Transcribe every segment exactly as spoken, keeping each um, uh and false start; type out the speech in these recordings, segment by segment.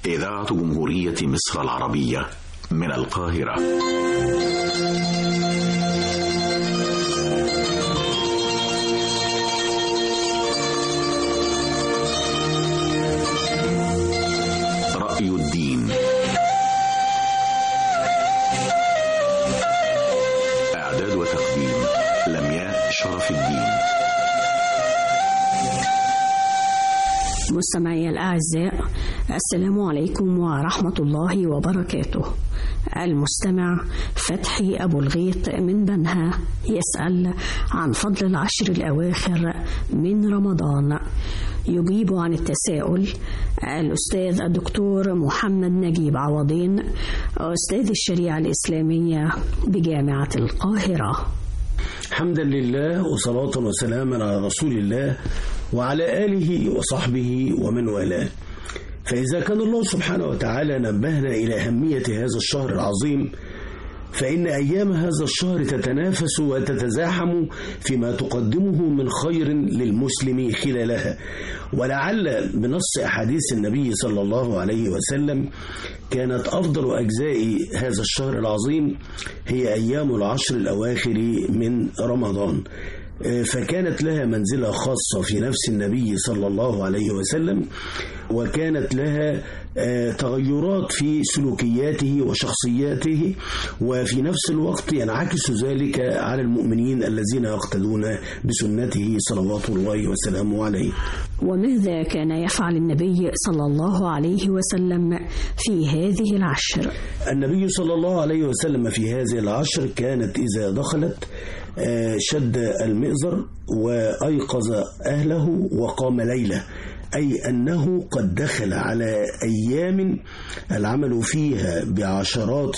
إذاعة جمهورية مصر العربية من القاهرة. رأي الدين. إعداد وتقديم لمياء شرف الدين. مستمعي الأعزاء، السلام عليكم ورحمة الله وبركاته. المستمع فتحي أبو الغيط من بنها يسأل عن فضل العشر الأواخر من رمضان. يجيب عن التساؤل الأستاذ الدكتور محمد نجيب عوضين، أستاذ الشريعة الإسلامية بجامعة القاهرة. حمدا لله وصلاة وسلاما على رسول الله وعلى آله وصحبه ومن والاه. فإذا كان الله سبحانه وتعالى نبهنا إلى أهمية هذا الشهر العظيم، فإن أيام هذا الشهر تتنافس وتتزاحم فيما تقدمه من خير للمسلم خلالها، ولعل بنص أحاديث النبي صلى الله عليه وسلم كانت أفضل أجزاء هذا الشهر العظيم هي أيام العشر الأواخر من رمضان، فكانت لها منزلة خاصة في نفس النبي صلى الله عليه وسلم، وكانت لها تغيرات في سلوكياته وشخصياته، وفي نفس الوقت ينعكس ذلك على المؤمنين الذين يقتدون بسنته صلوات الله وسلامه عليه. وماذا كان يفعل النبي صلى الله عليه وسلم في هذه العشر؟ النبي صلى الله عليه وسلم في هذه العشر كانت إذا دخلت شد المئزر وأيقظ أهله وقام ليلة، أي أنه قد دخل على أيام العمل فيها بعشرات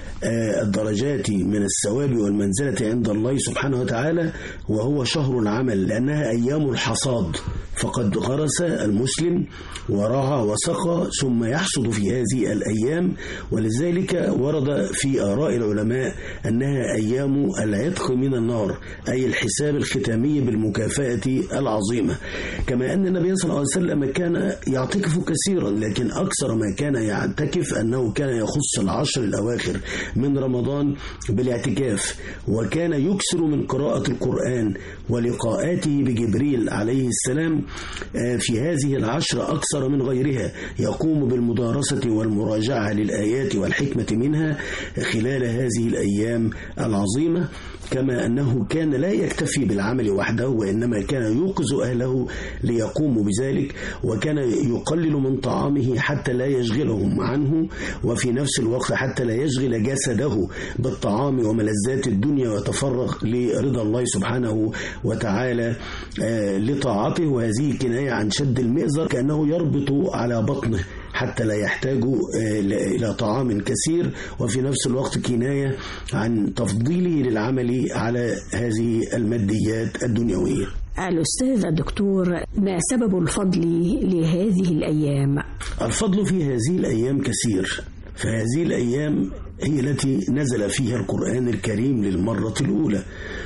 الدرجات من الثواب والمنزلة عند الله سبحانه وتعالى، وهو شهر العمل، لأنها أيام الحصاد، فقد غرس المسلم ورعى وسقى ثم يحصد في هذه الأيام، ولذلك ورد في آراء العلماء أنها أيام العتق من النار، أي الحساب الختامي بالمكافأة العظيمة. كما أن النبي صلى الله عليه وسلم كان يعتكف كثيرا، لكن أكثر ما كان يعتكف أنه كان يخص العشر الأواخر من رمضان بالاعتكاف، وكان يكثر من قراءة القرآن ولقاءاته بجبريل عليه السلام في هذه العشر أكثر من غيرها، يقوم بالمدارسة والمراجعة للآيات والحكمة منها خلال هذه الأيام العظيمة. كما أنه كان لا يكتفي بالعمل وحده، وإنما كان يوقظ أهله ليقوموا بذلك، وكان يقلل من طعامه حتى لا يشغلهم عنه، وفي نفس الوقت حتى لا يشغل جسده بالطعام وملذات الدنيا ويتفرغ لرضا الله سبحانه وتعالى لطاعته. وهذه كناية عن شد المئزر، كأنه يربط على بطنه حتى لا يحتاج إلى طعام كثير، وفي نفس الوقت كناية عن تفضيله للعمل على هذه الماديات الدنيوية. الأستاذ الدكتور، ما سبب الفضل لهذه الأيام؟ الفضل في هذه الأيام كثير، فهذه الأيام هي التي نزل فيها القرآن الكريم للمرة الأولى،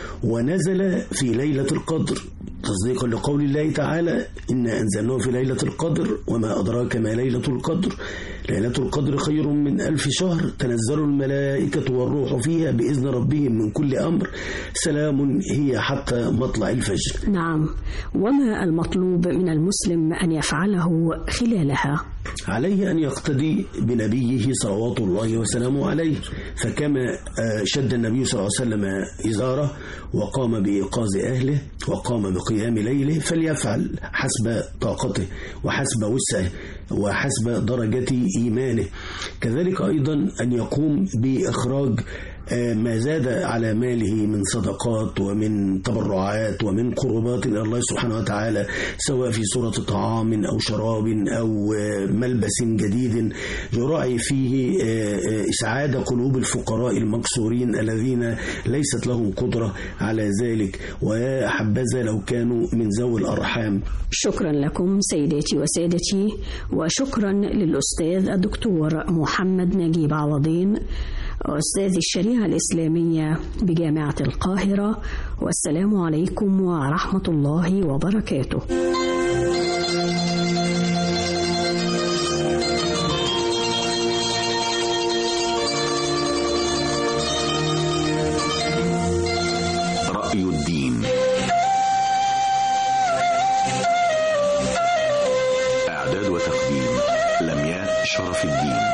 ونزل في ليلة القدر تصديقا لقول الله تعالى: إنا أنزلناه في ليلة القدر وما أدراك ما ليلة القدر، ليلة القدر خير من ألف شهر، تنزل الملائكة والروح فيها بإذن ربهم من كل أمر، سلام هي حتى مطلع الفجر. نعم، وما المطلوب من المسلم أن يفعله خلالها؟ عليه أن يقتدي بنبيه صلوات الله وسلامه عليه، فكما شد النبي صلى الله عليه وسلم إزاره وقام بإيقاظ أهله وقام بقيام ليله، فليفعل حسب طاقته وحسب وسعه وحسب درجة إيمانه. كذلك أيضا أن يقوم بإخراج ما زاد على ماله من صدقات ومن تبرعات ومن قربات إلى الله سبحانه وتعالى، سواء في صورة طعام أو شراب أو ملبس جديد يراعي فيه إسعاد قلوب الفقراء المكسورين الذين ليست لهم قدرة على ذلك، ويا حبذا لو كانوا من ذوي الأرحام. شكرا لكم سيداتي وسادتي، وشكرا للأستاذ الدكتور محمد نجيب عوضين، أستاذ الشريعة الإسلامية بجامعة القاهرة، والسلام عليكم ورحمة الله وبركاته. شرف الدين.